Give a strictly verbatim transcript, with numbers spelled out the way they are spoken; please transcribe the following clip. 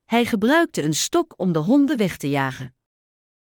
Hij gebruikte een stok om de honden weg te jagen.